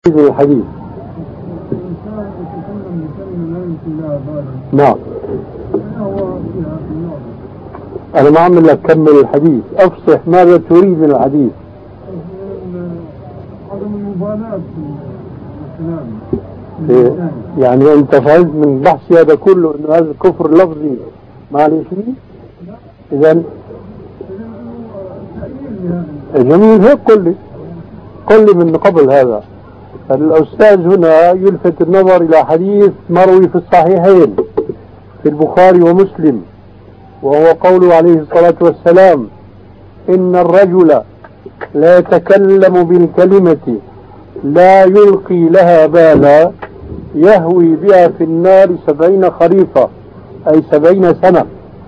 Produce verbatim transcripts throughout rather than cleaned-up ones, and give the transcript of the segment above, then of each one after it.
الحديث. نعم. أنا ما عم لك كمل الحديث، أفصح ماذا تريد من الحديث. عدم المبالاة إيه؟ يعني أنت فهمت من بحثي هذا كله إنه هذا الكفر لفظي ما عليه شيء؟ إذا جميل، هيك قل لي قل لي من قبل هذا. الأستاذ هنا يلفت النظر إلى حديث مروي في الصحيحين في البخاري ومسلم، وهو قوله عليه الصلاة والسلام: إن الرجل لا يتكلم بالكلمة لا يلقي لها بالا يهوي بها في النار سبعين خريفا، أي سبعين سنة.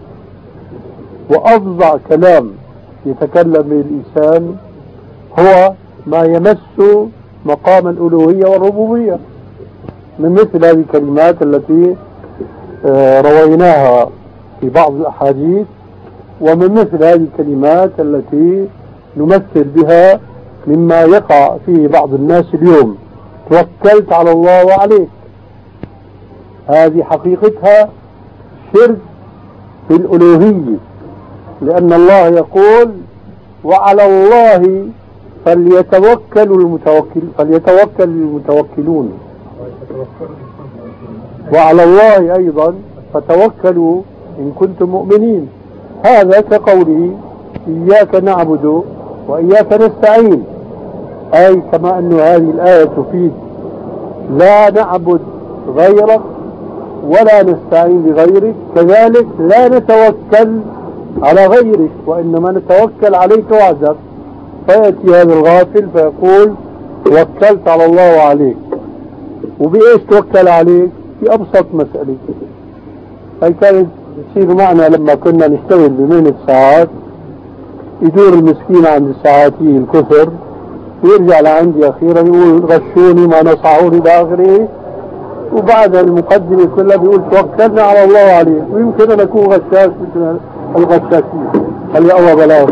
وأفظع كلام يتكلم به الإنسان هو ما يمس مقام الألوهية والربوبية، من مثل هذه الكلمات التي رويناها في بعض الأحاديث، ومن مثل هذه الكلمات التي نمثل بها مما يقع فيه بعض الناس اليوم: توكلت على الله وعليك. هذه حقيقتها شرك في الألوهية، لأن الله يقول: وعلى الله فليتوكل المتوكل فليتوكل المتوكلون، وعلى الله أيضا فتوكلوا إن كنتم مؤمنين. هذا كقوله: إياك نعبد وإياك نستعين، أي كما أن هذه الآية تفيد لا نعبد غيرك ولا نستعين بغيرك، كذلك لا نتوكل على غيرك وإنما نتوكل عليك وحدك. فيأتي هذا الغافل فيقول: توكلت على الله وعليك. وبإيش توكل عليك؟ في أبسط مسألة. هي كانت تصير معنا لما كنا نشتغل بمهنة ساعات، يدور المسكين عند الساعاتي الكفر ويرجع لعندي أخيرا يقول: غشوني ما نصحوني إلى آخره، وبعد المقدمة كلها بيقول: توكلنا على الله وعليه. ويمكن أن أكون غشاش مثل الغشاشين، خلي الله بلاغ.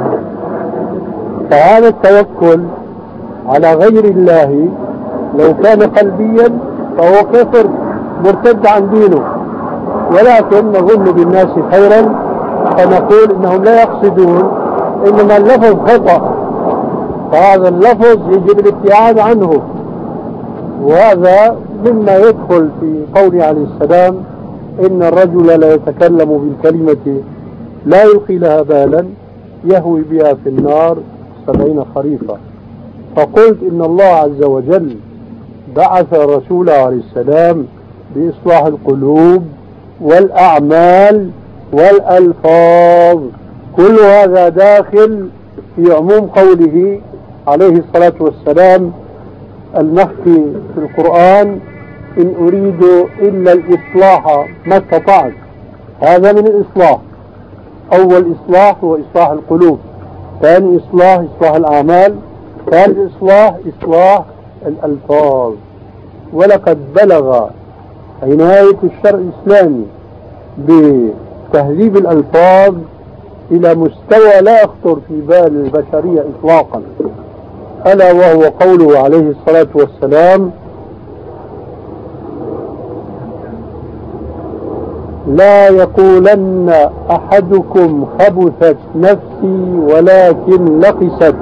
فهذا التوكل على غير الله لو كان قلبيا فهو كفر مرتد عن دينه، ولكن نظن بالناس خيرا فنقول إنهم لا يقصدون، إنما اللفظ خطأ، فهذا اللفظ يجب الابتعاد عنه. وهذا مما يدخل في قوله عليه السلام: إن الرجل لا يتكلم بالكلمة لا يلقي لها بالا يهوي بها في النار سبعين خريفا. فقلت إن الله عز وجل بعث رسوله عليه السلام بإصلاح القلوب والأعمال والألفاظ، كل هذا داخل في عموم قوله عليه الصلاة والسلام المحكي في القرآن: إن أريد إلا الإصلاح ما استطعت. هذا من الإصلاح. أول إصلاح هو إصلاح القلوب، ثاني إصلاح إصلاح الأعمال، ثالث إصلاح إصلاح الألفاظ. ولقد بلغ عناية الشرع الإسلامي بتهذيب الألفاظ إلى مستوى لا يخطر في بال البشرية إطلاقا، ألا وهو قوله عليه الصلاة والسلام: لا يقولن أحدكم خبثت نفسي ولكن لقست.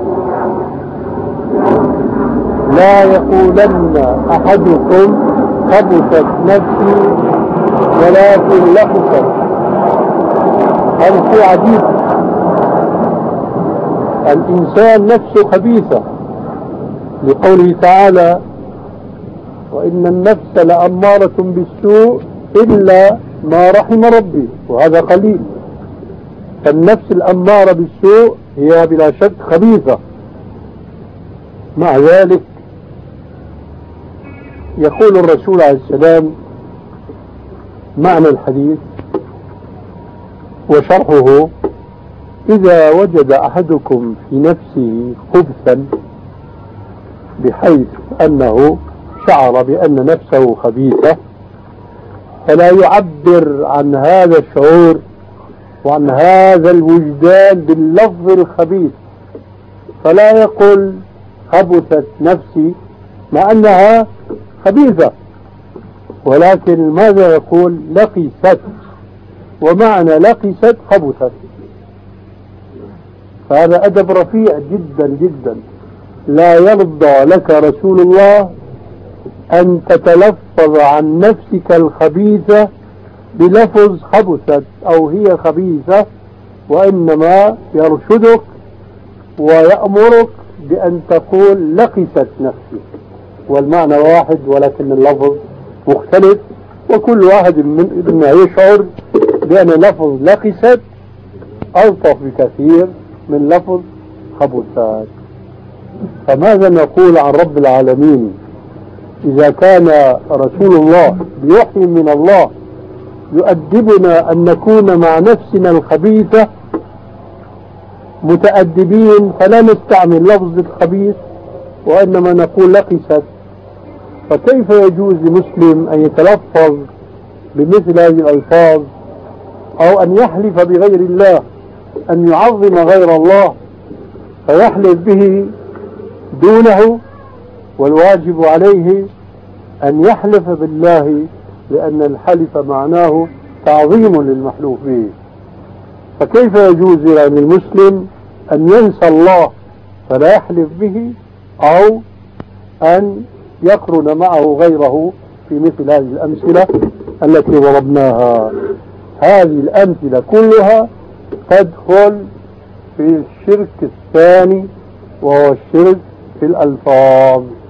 لا يقولن أحدكم خبثت نفسي ولكن لقست. هذا شيء عجيب. الإنسان نفسه خبيثة، لقوله تعالى: وإن النفس لأمارة بالسوء إلا ما رحم ربي، وهذا قليل. فالنفس الأمارة بالسوء هي بلا شك خبيثة. مع ذلك يقول الرسول عليه السلام معنى الحديث وشرحه: إذا وجد أحدكم في نفسه خبثا، بحيث أنه شعر بأن نفسه خبيثة، فلا يعبر عن هذا الشعور وعن هذا الوجدان باللفظ الخبيث، فلا يقول خبثت نفسي مع أنها خبيثة، ولكن ماذا يقول؟ لقست، ومعنى لقست خبثت. فهذا أدب رفيع جدا جدا. لا يرضى لك رسول الله أن تتلفظ عن نفسك الخبيثة بلفظ خبثت أو هي خبيثة، وإنما يرشدك ويأمرك بأن تقول لقست نفسي، والمعنى واحد ولكن اللفظ مختلف، وكل واحد منا يشعر بأن لفظ لقست ألطف بكثير من لفظ خبثات. فماذا نقول عن رب العالمين إذا كان رسول الله بوحي من الله يؤدبنا أن نكون مع نفسنا الخبيثة متأدبين، فلا نستعمل لفظ الخبيث وإنما نقول لقست؟ فكيف يجوز لمسلم أن يتلفظ بمثل هذه الألفاظ، أو أن يحلف بغير الله، أن يعظم غير الله فيحلف به دونه، والواجب عليه أن يحلف بالله، لأن الحلف معناه تعظيم للمحلوف به. فكيف يجوز للمسلم أن ينسى الله فلا يحلف به، أو أن يقرن معه غيره في مثل هذه الأمثلة التي ضربناها؟ هذه الأمثلة كلها تدخل في الشرك الثاني، وهو الشرك في الألفاظ.